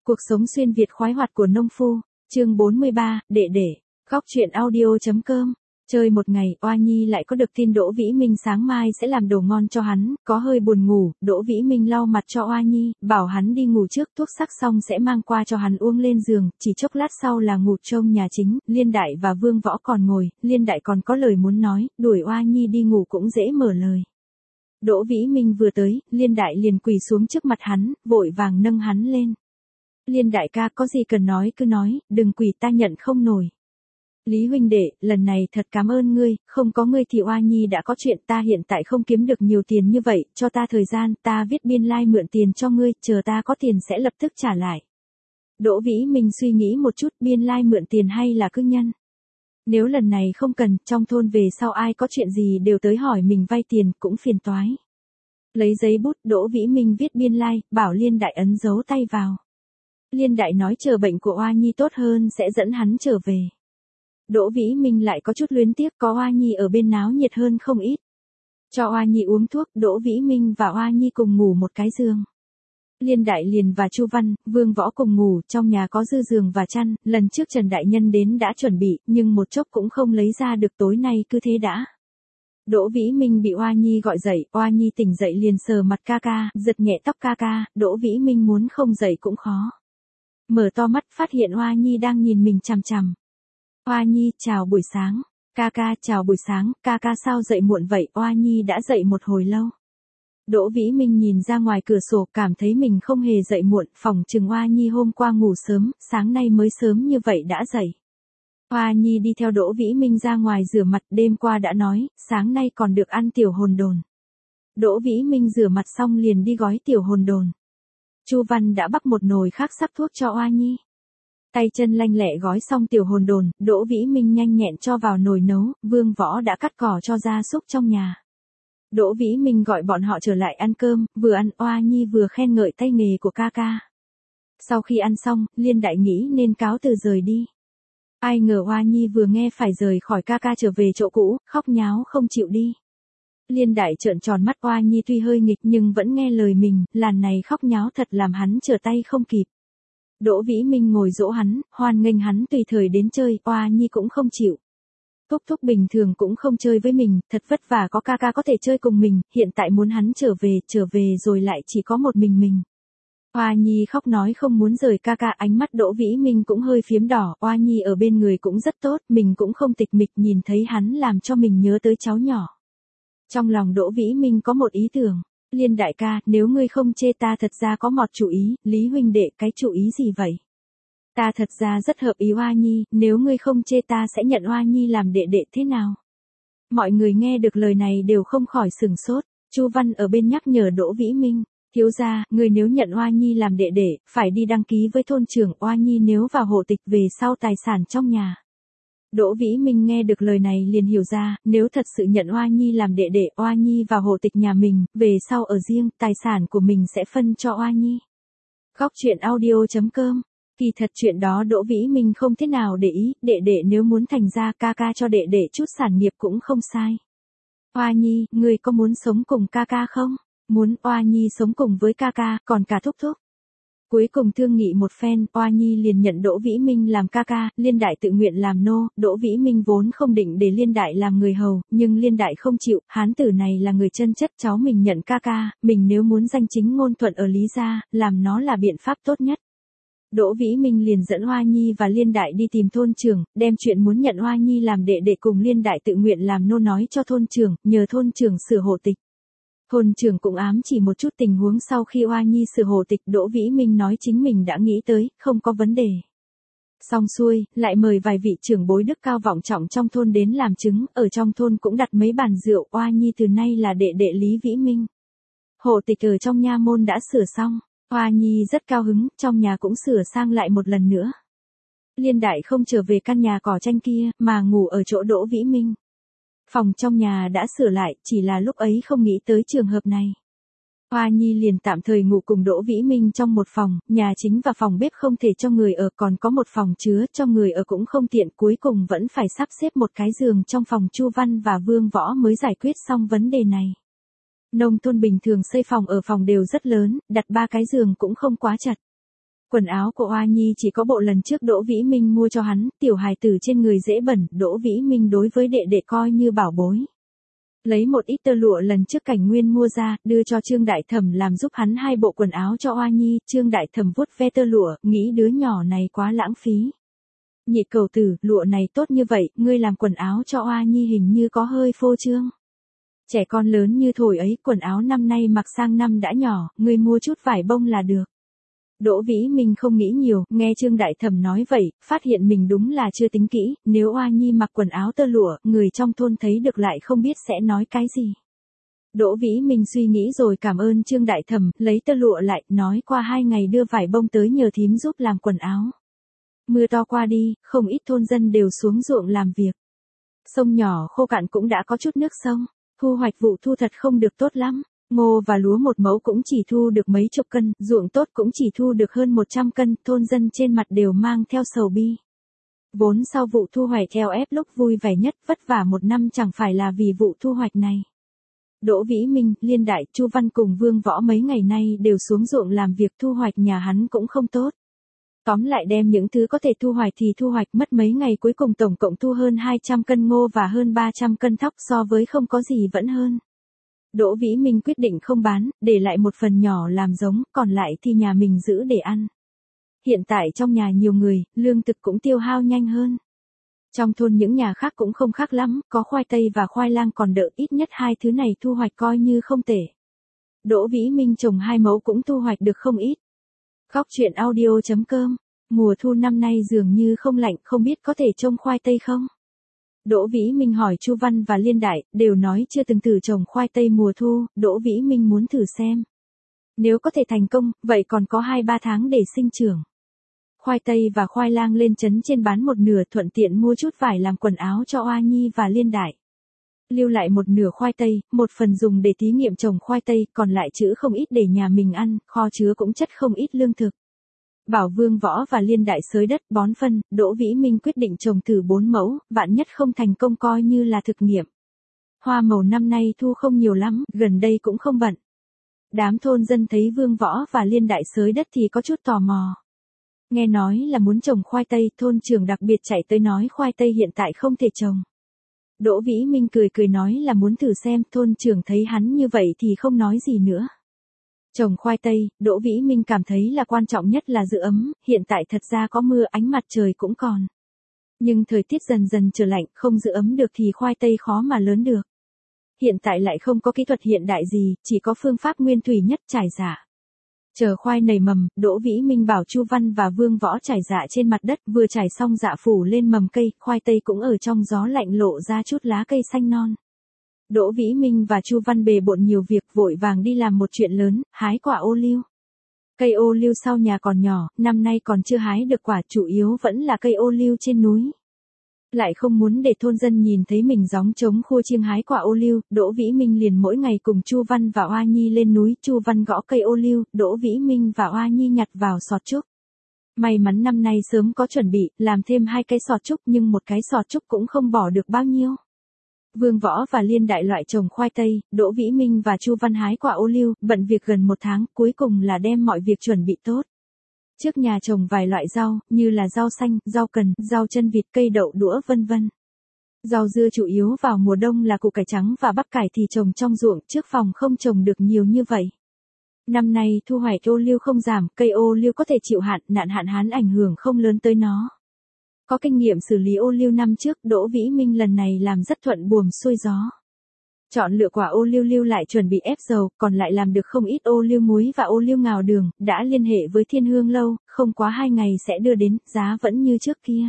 Cuộc sống xuyên Việt khoái hoạt của nông phu, chương 43, đệ đệ, góc truyện audio.com. Chơi một ngày, Oa Nhi lại có được tin Đỗ Vĩ Minh sáng mai sẽ làm đồ ngon cho hắn, có hơi buồn ngủ, Đỗ Vĩ Minh lau mặt cho Oa Nhi, bảo hắn đi ngủ trước, thuốc sắc xong sẽ mang qua cho hắn uống lên giường, chỉ chốc lát sau là ngủ trông nhà chính, Liên Đại và Vương Võ còn ngồi, Liên Đại còn có lời muốn nói, đuổi Oa Nhi đi ngủ cũng dễ mở lời. Đỗ Vĩ Minh vừa tới, Liên Đại liền quỳ xuống trước mặt hắn, vội vàng nâng hắn lên. Liên đại ca có gì cần nói cứ nói, đừng quỳ ta nhận không nổi. Lý huynh đệ, lần này thật cảm ơn ngươi, không có ngươi thì Oa Nhi đã có chuyện, ta hiện tại không kiếm được nhiều tiền như vậy, cho ta thời gian, ta viết biên lai mượn tiền cho ngươi, chờ ta có tiền sẽ lập tức trả lại. Đỗ Vĩ Minh suy nghĩ một chút, biên lai mượn tiền hay là cư nhân? Nếu lần này không cần, trong thôn về sau ai có chuyện gì đều tới hỏi mình vay tiền, cũng phiền toái. Lấy giấy bút, Đỗ Vĩ Minh viết biên lai, bảo Liên đại ấn dấu tay vào. Liên đại nói chờ bệnh của Oa Nhi tốt hơn sẽ dẫn hắn trở về. Đỗ Vĩ Minh lại có chút luyến tiếc, có Oa Nhi ở bên náo nhiệt hơn không ít. Cho Oa Nhi uống thuốc, Đỗ Vĩ Minh và Oa Nhi cùng ngủ một cái giường. Liên đại liền và Chu Văn, Vương Võ cùng ngủ, trong nhà có dư giường và chăn, lần trước Trần Đại Nhân đến đã chuẩn bị, nhưng một chốc cũng không lấy ra được, tối nay cứ thế đã. Đỗ Vĩ Minh bị Oa Nhi gọi dậy, Oa Nhi tỉnh dậy liền sờ mặt ca ca, giật nhẹ tóc ca ca, Đỗ Vĩ Minh muốn không dậy cũng khó. Mở to mắt phát hiện Oa Nhi đang nhìn mình chằm chằm. Oa Nhi, chào buổi sáng. Ca ca, chào buổi sáng, ca ca sao dậy muộn vậy? Oa Nhi đã dậy một hồi lâu. Đỗ Vĩ Minh nhìn ra ngoài cửa sổ cảm thấy mình không hề dậy muộn, phỏng chừng Oa Nhi hôm qua ngủ sớm, sáng nay mới sớm như vậy đã dậy. Oa Nhi đi theo Đỗ Vĩ Minh ra ngoài rửa mặt, đêm qua đã nói, sáng nay còn được ăn tiểu hồn đồn. Đỗ Vĩ Minh rửa mặt xong liền đi gói tiểu hồn đồn. Chu Văn đã bắc một nồi khác sắc thuốc cho Oa Nhi. Tay chân lanh lẹ gói xong tiểu hồn đồn, Đỗ Vĩ Minh nhanh nhẹn cho vào nồi nấu, Vương Võ đã cắt cỏ cho gia súc trong nhà. Đỗ Vĩ Minh gọi bọn họ trở lại ăn cơm, vừa ăn Oa Nhi vừa khen ngợi tay nghề của ca ca. Sau khi ăn xong, Liên đại nghĩ nên cáo từ rời đi. Ai ngờ Oa Nhi vừa nghe phải rời khỏi ca ca trở về chỗ cũ, khóc nháo không chịu đi. Liên đại trợn tròn mắt, Oa Nhi tuy hơi nghịch nhưng vẫn nghe lời mình, làn này khóc nháo thật làm hắn trở tay không kịp. Đỗ Vĩ Minh ngồi dỗ hắn, hoan nghênh hắn tùy thời đến chơi, Oa Nhi cũng không chịu. Thúc thúc bình thường cũng không chơi với mình, thật vất vả có ca ca có thể chơi cùng mình, hiện tại muốn hắn trở về rồi lại chỉ có một mình. Oa Nhi khóc nói không muốn rời ca ca, ánh mắt Đỗ Vĩ Minh cũng hơi phiếm đỏ, Oa Nhi ở bên người cũng rất tốt, mình cũng không tịch mịch, nhìn thấy hắn làm cho mình nhớ tới cháu nhỏ. Trong lòng Đỗ Vĩ Minh có một ý tưởng, Liên đại ca, nếu ngươi không chê ta thật ra có một chủ ý, Lý huynh đệ, cái chủ ý gì vậy? Ta thật ra rất hợp ý Oa Nhi, nếu ngươi không chê ta sẽ nhận Oa Nhi làm đệ đệ thế nào? Mọi người nghe được lời này đều không khỏi sửng sốt, Chu Văn ở bên nhắc nhở Đỗ Vĩ Minh, thiếu gia, ngươi nếu nhận Oa Nhi làm đệ đệ, phải đi đăng ký với thôn trưởng, Oa Nhi nếu vào hộ tịch về sau tài sản trong nhà. Đỗ Vĩ Minh nghe được lời này liền hiểu ra, nếu thật sự nhận Oa Nhi làm đệ đệ, Oa Nhi vào hộ tịch nhà mình, về sau ở riêng, tài sản của mình sẽ phân cho Oa Nhi. Góc truyện audio.com. Kỳ thật chuyện đó Đỗ Vĩ Minh không thế nào để ý, đệ đệ nếu muốn thành ra ca ca cho đệ đệ chút sản nghiệp cũng không sai. Oa Nhi, ngươi có muốn sống cùng ca ca không? Muốn. Oa Nhi sống cùng với ca ca, còn cả thúc thúc. Cuối cùng thương nghị một phen, Oa Nhi liền nhận Đỗ Vĩ Minh làm ca ca, Liên đại tự nguyện làm nô, Đỗ Vĩ Minh vốn không định để Liên đại làm người hầu, nhưng Liên đại không chịu, hán tử này là người chân chất, cháu mình nhận ca ca, mình nếu muốn danh chính ngôn thuận ở Lý gia, làm nó là biện pháp tốt nhất. Đỗ Vĩ Minh liền dẫn Oa Nhi và Liên đại đi tìm thôn trưởng, đem chuyện muốn nhận Oa Nhi làm đệ đệ cùng Liên đại tự nguyện làm nô nói cho thôn trưởng, nhờ thôn trưởng sửa hộ tịch. Thôn trưởng cũng ám chỉ một chút tình huống sau khi Oa Nhi sửa hộ tịch, Đỗ Vĩ Minh nói chính mình đã nghĩ tới, không có vấn đề. Xong xuôi, lại mời vài vị trưởng bối đức cao vọng trọng trong thôn đến làm chứng, ở trong thôn cũng đặt mấy bàn rượu, Oa Nhi từ nay là đệ đệ Lý Vĩ Minh. Hộ tịch ở trong nha môn đã sửa xong, Oa Nhi rất cao hứng, trong nhà cũng sửa sang lại một lần nữa. Liên đại không trở về căn nhà cỏ tranh kia, mà ngủ ở chỗ Đỗ Vĩ Minh. Phòng trong nhà đã sửa lại, chỉ là lúc ấy không nghĩ tới trường hợp này. Oa Nhi liền tạm thời ngủ cùng Đỗ Vĩ Minh trong một phòng, nhà chính và phòng bếp không thể cho người ở, còn có một phòng chứa cho người ở cũng không tiện, cuối cùng vẫn phải sắp xếp một cái giường trong phòng Chu Văn và Vương Võ mới giải quyết xong vấn đề này. Nông thôn bình thường xây phòng ở phòng đều rất lớn, đặt 3 cái giường cũng không quá chật. Quần áo của Oa Nhi chỉ có bộ lần trước Đỗ Vĩ Minh mua cho hắn, tiểu hài tử trên người dễ bẩn, Đỗ Vĩ Minh đối với đệ đệ coi như bảo bối. Lấy một ít tơ lụa lần trước Cảnh Nguyên mua ra, đưa cho Trương Đại Thẩm làm giúp hắn 2 bộ quần áo cho Oa Nhi, Trương Đại Thẩm vuốt ve tơ lụa, nghĩ đứa nhỏ này quá lãng phí. Nhị cầu tử, lụa này tốt như vậy, ngươi làm quần áo cho Oa Nhi hình như có hơi phô trương. Trẻ con lớn như thổi ấy, quần áo năm nay mặc sang năm đã nhỏ, ngươi mua chút vải bông là được. Đỗ Vĩ Minh không nghĩ nhiều, nghe Trương Đại Thẩm nói vậy, phát hiện mình đúng là chưa tính kỹ, nếu Oa Nhi mặc quần áo tơ lụa, người trong thôn thấy được lại không biết sẽ nói cái gì. Đỗ Vĩ Minh suy nghĩ rồi cảm ơn Trương Đại Thẩm, lấy tơ lụa lại, nói qua 2 ngày đưa vải bông tới nhờ thím giúp làm quần áo. Mưa to qua đi, không ít thôn dân đều xuống ruộng làm việc. Sông nhỏ khô cạn cũng đã có chút nước sông, thu hoạch vụ thu thật không được tốt lắm. Ngô và lúa một mẫu cũng chỉ thu được mấy chục cân, ruộng tốt cũng chỉ thu được hơn 100 cân, thôn dân trên mặt đều mang theo sầu bi. Vốn sau vụ thu hoạch theo ép lúc vui vẻ nhất, vất vả một năm chẳng phải là vì vụ thu hoạch này. Đỗ Vĩ Minh, Liên Đại, Chu Văn cùng Vương Võ mấy ngày nay đều xuống ruộng làm việc, thu hoạch nhà hắn cũng không tốt. Tóm lại đem những thứ có thể thu hoạch thì thu hoạch, mất mấy ngày cuối cùng tổng cộng thu hơn 200 cân ngô và hơn 300 cân thóc, so với không có gì vẫn hơn. Đỗ Vĩ Minh quyết định không bán, để lại một phần nhỏ làm giống, còn lại thì nhà mình giữ để ăn. Hiện tại trong nhà nhiều người, lương thực cũng tiêu hao nhanh hơn. Trong thôn những nhà khác cũng không khác lắm, có khoai tây và khoai lang còn đỡ, ít nhất 2 thứ này thu hoạch coi như không tệ. Đỗ Vĩ Minh trồng 2 mẫu cũng thu hoạch được không ít. Góc truyện audio.com, mùa thu năm nay dường như không lạnh, không biết có thể trồng khoai tây không? Đỗ Vĩ Minh hỏi Chu Văn và Liên Đại, đều nói chưa từng thử trồng khoai tây mùa thu, Đỗ Vĩ Minh muốn thử xem. Nếu có thể thành công, vậy còn có 2-3 tháng để sinh trưởng. Khoai tây và khoai lang lên trấn trên bán một nửa, thuận tiện mua chút vải làm quần áo cho Oa Nhi và Liên Đại. Lưu lại một nửa khoai tây, một phần dùng để thí nghiệm trồng khoai tây, còn lại trữ không ít để nhà mình ăn, kho chứa cũng chất không ít lương thực. Bảo Vương Võ và Liên Đại xới đất bón phân, Đỗ Vĩ Minh quyết định trồng thử 4 mẫu, vạn nhất không thành công coi như là thực nghiệm. Hoa màu năm nay thu không nhiều lắm, gần đây cũng không bận. Đám thôn dân thấy Vương Võ và Liên Đại xới đất thì có chút tò mò. Nghe nói là muốn trồng khoai tây, thôn trưởng đặc biệt chạy tới nói khoai tây hiện tại không thể trồng. Đỗ Vĩ Minh cười cười nói là muốn thử xem, thôn trưởng thấy hắn như vậy thì không nói gì nữa. Trồng khoai tây, Đỗ Vĩ Minh cảm thấy là quan trọng nhất là giữ ấm, hiện tại thật ra có mưa, ánh mặt trời cũng còn. Nhưng thời tiết dần dần trở lạnh, không giữ ấm được thì khoai tây khó mà lớn được. Hiện tại lại không có kỹ thuật hiện đại gì, chỉ có phương pháp nguyên thủy nhất, trải rạ. Chờ khoai nảy mầm, Đỗ Vĩ Minh bảo Chu Văn và Vương Võ trải rạ trên mặt đất, vừa trải xong rạ phủ lên mầm cây, khoai tây cũng ở trong gió lạnh lộ ra chút lá cây xanh non. Đỗ Vĩ Minh và Chu Văn bề bộn nhiều việc, vội vàng đi làm một chuyện lớn, hái quả ô liu. Cây ô liu sau nhà còn nhỏ, năm nay còn chưa hái được quả, chủ yếu vẫn là cây ô liu trên núi. Lại không muốn để thôn dân nhìn thấy mình gióng trống khua chiêng hái quả ô liu, Đỗ Vĩ Minh liền mỗi ngày cùng Chu Văn và Oa Nhi lên núi, Chu Văn gõ cây ô liu, Đỗ Vĩ Minh và Oa Nhi nhặt vào sọt trúc. May mắn năm nay sớm có chuẩn bị, làm thêm 2 cái sọt trúc, nhưng một cái sọt trúc cũng không bỏ được bao nhiêu. Vương Võ và Liên Đại loại trồng khoai tây, Đỗ Vĩ Minh và Chu Văn hái quả ô liu, bận việc gần 1 tháng, cuối cùng là đem mọi việc chuẩn bị tốt. Trước nhà trồng vài loại rau, như là rau xanh, rau cần, rau chân vịt, cây đậu đũa vân vân. Rau dưa chủ yếu vào mùa đông là củ cải trắng và bắp cải thì trồng trong ruộng, trước phòng không trồng được nhiều như vậy. Năm nay thu hoạch ô liu không giảm, cây ô liu có thể chịu hạn, nạn hạn hán ảnh hưởng không lớn tới nó. Có kinh nghiệm xử lý ô liu năm trước, Đỗ Vĩ Minh lần này làm rất thuận buồm xuôi gió. Chọn lựa quả ô liu lưu lại chuẩn bị ép dầu, còn lại làm được không ít ô liu muối và ô liu ngào đường, đã liên hệ với Thiên Hương Lâu, không quá 2 ngày sẽ đưa đến, giá vẫn như trước kia.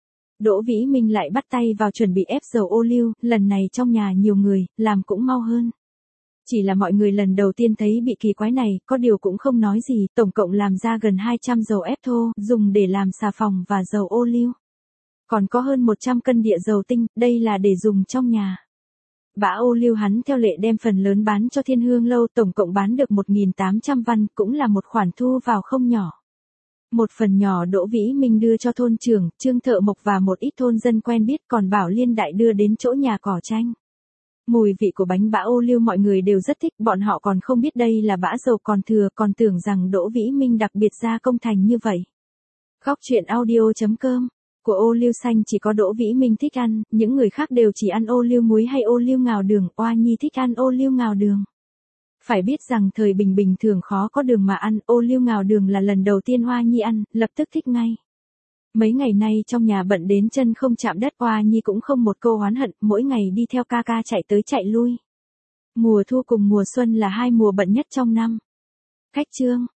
Đỗ Vĩ Minh lại bắt tay vào chuẩn bị ép dầu ô liu, lần này trong nhà nhiều người, làm cũng mau hơn. Chỉ là mọi người lần đầu tiên thấy bị kỳ quái này, có điều cũng không nói gì, tổng cộng làm ra gần 200 dầu ép thô, dùng để làm xà phòng và dầu ô liu. Còn có hơn 100 cân địa dầu tinh, đây là để dùng trong nhà. Bã ô liu hắn theo lệ đem phần lớn bán cho Thiên Hương Lâu, tổng cộng bán được 1.800 văn, cũng là một khoản thu vào không nhỏ. Một phần nhỏ Đỗ Vĩ Minh đưa cho thôn trưởng, Trương Thợ Mộc và một ít thôn dân quen biết, còn bảo Liên Đại đưa đến chỗ nhà cỏ tranh. Mùi vị của bánh bã ô liu mọi người đều rất thích, bọn họ còn không biết đây là bã dầu còn thừa, còn tưởng rằng Đỗ Vĩ Minh đặc biệt gia công thành như vậy. Khóc chuyện audio.com. Của ô liu xanh chỉ có Đỗ Vĩ Minh thích ăn, những người khác đều chỉ ăn ô liu muối hay ô liu ngào đường, Oa Nhi thích ăn ô liu ngào đường. Phải biết rằng thời bình thường khó có đường mà ăn, ô liu ngào đường là lần đầu tiên Oa Nhi ăn, lập tức thích ngay. Mấy ngày nay trong nhà bận đến chân không chạm đất, Oa Nhi cũng không một câu oán hận, mỗi ngày đi theo ca ca chạy tới chạy lui. Mùa thu cùng mùa xuân là hai mùa bận nhất trong năm. Khách chương.